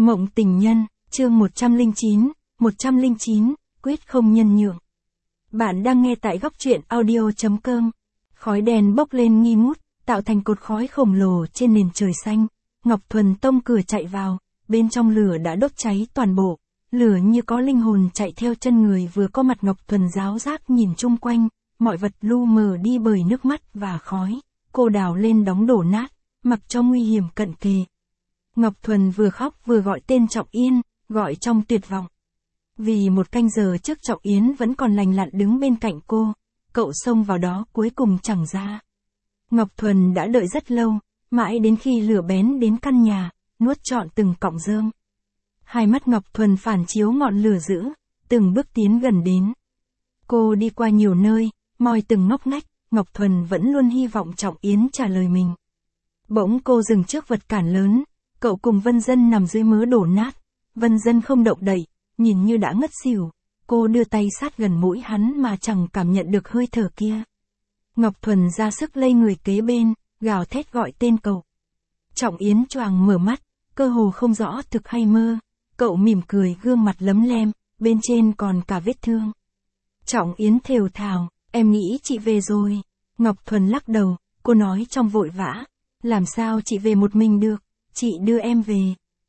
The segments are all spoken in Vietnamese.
Mộng tình nhân, chương 109, quyết không nhân nhượng. Bạn đang nghe tại góc truyện audio.com. Khói đèn bốc lên nghi ngút, tạo thành cột khói khổng lồ trên nền trời xanh. Ngọc Thuần tông cửa chạy vào, bên trong lửa đã đốt cháy toàn bộ. Lửa như có linh hồn chạy theo chân người vừa có mặt. Ngọc Thuần giáo giác nhìn chung quanh, mọi vật lu mờ đi bởi nước mắt và khói. Cô đào lên đóng đổ nát, mặc cho nguy hiểm cận kề. Ngọc Thuần vừa khóc vừa gọi tên Trọng Yên, gọi trong tuyệt vọng. Vì một canh giờ trước Trọng Yến vẫn còn lành lặn đứng bên cạnh cô, cậu xông vào đó cuối cùng chẳng ra. Ngọc Thuần đã đợi rất lâu, mãi đến khi lửa bén đến căn nhà, nuốt trọn từng cọng rơm. Hai mắt Ngọc Thuần phản chiếu ngọn lửa dữ, từng bước tiến gần đến. Cô đi qua nhiều nơi, moi từng ngóc ngách, Ngọc Thuần vẫn luôn hy vọng Trọng Yến trả lời mình. Bỗng cô dừng trước vật cản lớn. Cậu cùng Vân Dân nằm dưới mớ đổ nát. Vân Dân không động đậy, nhìn như đã ngất xỉu. Cô đưa tay sát gần mũi hắn mà chẳng cảm nhận được hơi thở kia. Ngọc Thuần ra sức lay người kế bên, gào thét gọi tên cậu. Trọng Yến choàng mở mắt, cơ hồ không rõ thực hay mơ. Cậu mỉm cười, gương mặt lấm lem, bên trên còn cả vết thương. Trọng Yến thều thào, em nghĩ chị về rồi. Ngọc Thuần lắc đầu, cô nói trong vội vã. Làm sao chị về một mình được? Chị đưa em về.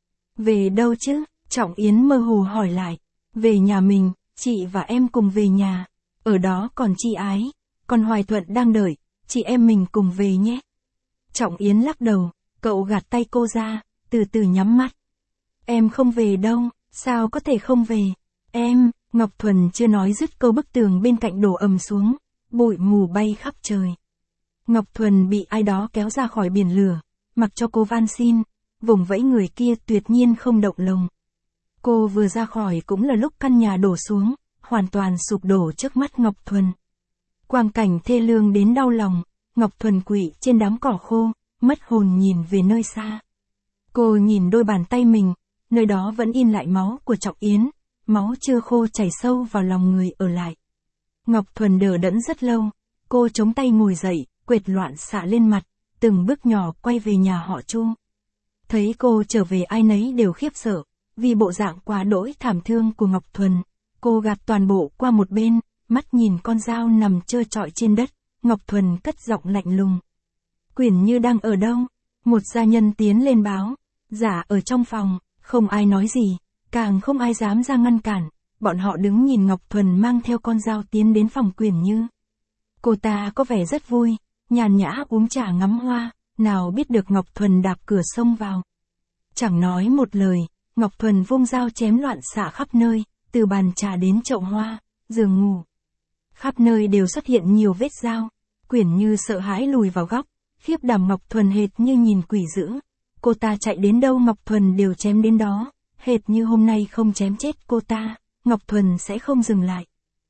Về đâu chứ? Trọng Yến mơ hồ hỏi lại. Về nhà mình, chị và em cùng về nhà. Ở đó còn chị Ái, còn Hoài Thuận đang đợi, chị em mình cùng về nhé. Trọng Yến lắc đầu, cậu gạt tay cô ra, từ từ nhắm mắt. Em không về đâu, sao có thể không về? Em, Ngọc Thuần chưa nói dứt câu bức tường bên cạnh đổ ầm xuống, bụi mù bay khắp trời. Ngọc Thuần bị ai đó kéo ra khỏi biển lửa, mặc cho cô van xin. Vùng vẫy người kia tuyệt nhiên không động lòng. Cô vừa ra khỏi cũng là lúc căn nhà đổ xuống, hoàn toàn sụp đổ trước mắt Ngọc Thuần. Quang cảnh thê lương đến đau lòng, Ngọc Thuần quỵ trên đám cỏ khô, mất hồn nhìn về nơi xa. Cô nhìn đôi bàn tay mình, nơi đó vẫn in lại máu của Trọng Yến, máu chưa khô chảy sâu vào lòng người ở lại. Ngọc Thuần đờ đẫn rất lâu, cô chống tay ngồi dậy, quệt loạn xạ lên mặt, từng bước nhỏ quay về nhà họ Chu. Thấy cô trở về ai nấy đều khiếp sợ, vì bộ dạng quá đỗi thảm thương của Ngọc Thuần. Cô gạt toàn bộ qua một bên, mắt nhìn con dao nằm trơ trọi trên đất, Ngọc Thuần cất giọng lạnh lùng. Quyển Như đang ở đâu? Một gia nhân tiến lên báo. Dạ ở trong phòng, không ai nói gì, càng không ai dám ra ngăn cản. Bọn họ đứng nhìn Ngọc Thuần mang theo con dao tiến đến phòng Quyển Như. Cô ta có vẻ rất vui, nhàn nhã uống trà ngắm hoa. Nào biết được Ngọc Thuần đạp cửa xông vào. Chẳng nói một lời, Ngọc Thuần vung dao chém loạn xạ khắp nơi, từ bàn trà đến chậu hoa, giường ngủ. Khắp nơi đều xuất hiện nhiều vết dao. Quyển Như sợ hãi lùi vào góc, khiếp đảm Ngọc Thuần hệt như nhìn quỷ dữ. Cô ta chạy đến đâu Ngọc Thuần đều chém đến đó, hệt như hôm nay không chém chết cô ta, Ngọc Thuần sẽ không dừng lại.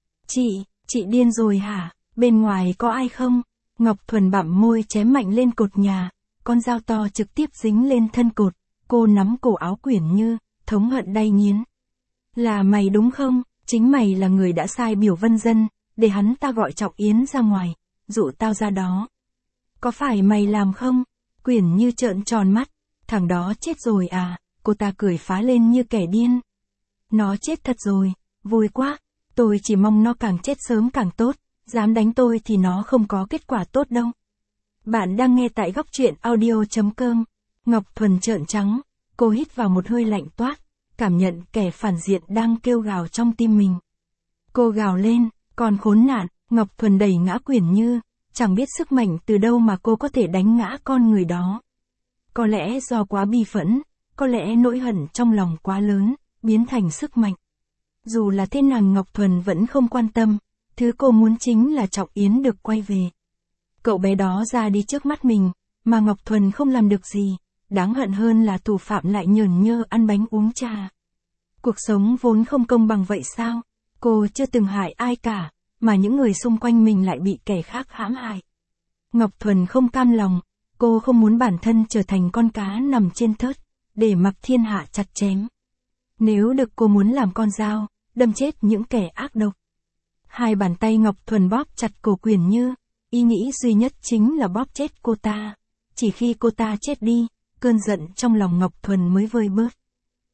Chị điên rồi hả? Bên ngoài có ai không? Ngọc Thuần bặm môi chém mạnh lên cột nhà, con dao to trực tiếp dính lên thân cột, cô nắm cổ áo Quyển Như, thống hận đay nghiến. Là mày đúng không? Chính mày là người đã sai biểu Vân Dân, để hắn ta gọi Trọng Yến ra ngoài, dụ tao ra đó. Có phải mày làm không? Quyển Như trợn tròn mắt, thằng đó chết rồi à? Cô ta cười phá lên như kẻ điên. Nó chết thật rồi, vui quá, tôi chỉ mong nó càng chết sớm càng tốt. Dám đánh tôi thì nó không có kết quả tốt đâu. Bạn đang nghe tại góc truyện audio.com. Ngọc Thuần trợn trắng, cô hít vào một hơi lạnh toát, cảm nhận kẻ phản diện đang kêu gào trong tim mình. Cô gào lên, còn khốn nạn, Ngọc Thuần đẩy ngã Quyển Như, chẳng biết sức mạnh từ đâu mà cô có thể đánh ngã con người đó. Có lẽ do quá bi phẫn, có lẽ nỗi hận trong lòng quá lớn, biến thành sức mạnh. Dù là thế nào Ngọc Thuần vẫn không quan tâm. Thứ cô muốn chính là Trọng Yến được quay về. Cậu bé đó ra đi trước mắt mình, mà Ngọc Thuần không làm được gì. Đáng hận hơn là thủ phạm lại nhởn nhơ ăn bánh uống trà. Cuộc sống vốn không công bằng vậy sao? Cô chưa từng hại ai cả, mà những người xung quanh mình lại bị kẻ khác hãm hại. Ngọc Thuần không cam lòng, cô không muốn bản thân trở thành con cá nằm trên thớt, để mặc thiên hạ chặt chém. Nếu được cô muốn làm con dao, đâm chết những kẻ ác độc. Hai bàn tay Ngọc Thuần bóp chặt cổ Quyển Như, ý nghĩ duy nhất chính là bóp chết cô ta. Chỉ khi cô ta chết đi, cơn giận trong lòng Ngọc Thuần mới vơi bớt.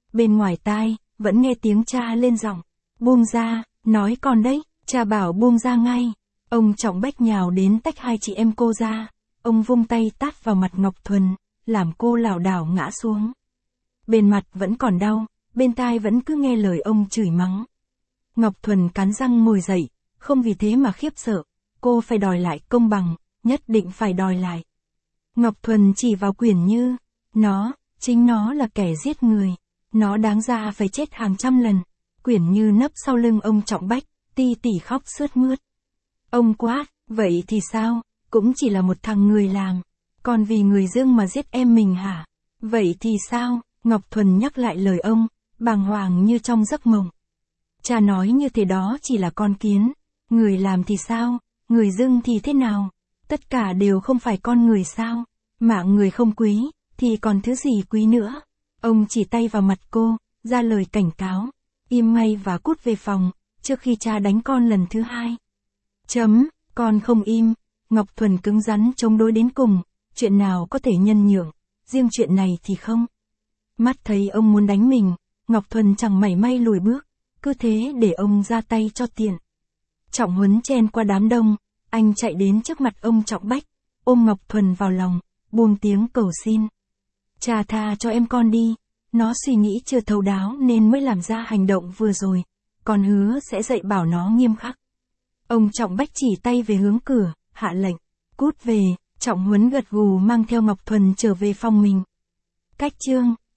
Bên ngoài tai, vẫn nghe tiếng cha lên giọng. Buông ra, nói con đấy, cha bảo buông ra ngay. Ông Trọng Bách nhào đến tách hai chị em cô ra. Ông vung tay tát vào mặt Ngọc Thuần, làm cô lảo đảo ngã xuống. Bên mặt vẫn còn đau, bên tai vẫn cứ nghe lời ông chửi mắng. Ngọc Thuần cắn răng ngồi dậy, không vì thế mà khiếp sợ. Cô phải đòi lại công bằng, nhất định phải đòi lại. Ngọc Thuần chỉ vào Quyển Như. Chính nó là kẻ giết người. Nó đáng ra phải chết hàng trăm lần. Quyển Như nấp sau lưng ông Trọng Bách, ti tỉ khóc sướt mướt. Ông quát, vậy thì sao, cũng chỉ là một thằng người làm. Còn vì người Dương mà giết em mình hả? Vậy thì sao? Ngọc Thuần nhắc lại lời ông, bàng hoàng như trong giấc mộng. Cha nói như thế đó chỉ là con kiến. Người làm thì sao? Người Dương thì thế nào? Tất cả đều không phải con người sao? Mạng người không quý, thì còn thứ gì quý nữa? Ông chỉ tay vào mặt cô, ra lời cảnh cáo. Im ngay và cút về phòng, trước khi cha đánh con lần thứ hai. Con không im. Ngọc Thuần cứng rắn chống đối đến cùng. Chuyện nào có thể nhân nhượng, riêng chuyện này thì không. Mắt thấy ông muốn đánh mình, Ngọc Thuần chẳng mảy may lùi bước, cứ thế để ông ra tay cho tiện. Trọng Huấn chen qua đám đông, anh chạy đến trước mặt ông Trọng Bách, ôm Ngọc Thuần vào lòng, buông tiếng cầu xin. Cha tha cho em con đi, nó suy nghĩ chưa thấu đáo nên mới làm ra hành động vừa rồi, con hứa sẽ dạy bảo nó nghiêm khắc. Ông Trọng Bách chỉ tay về hướng cửa, hạ lệnh, cút về. Trọng Huấn gật gù mang theo Ngọc Thuần trở về phòng mình. Cách chương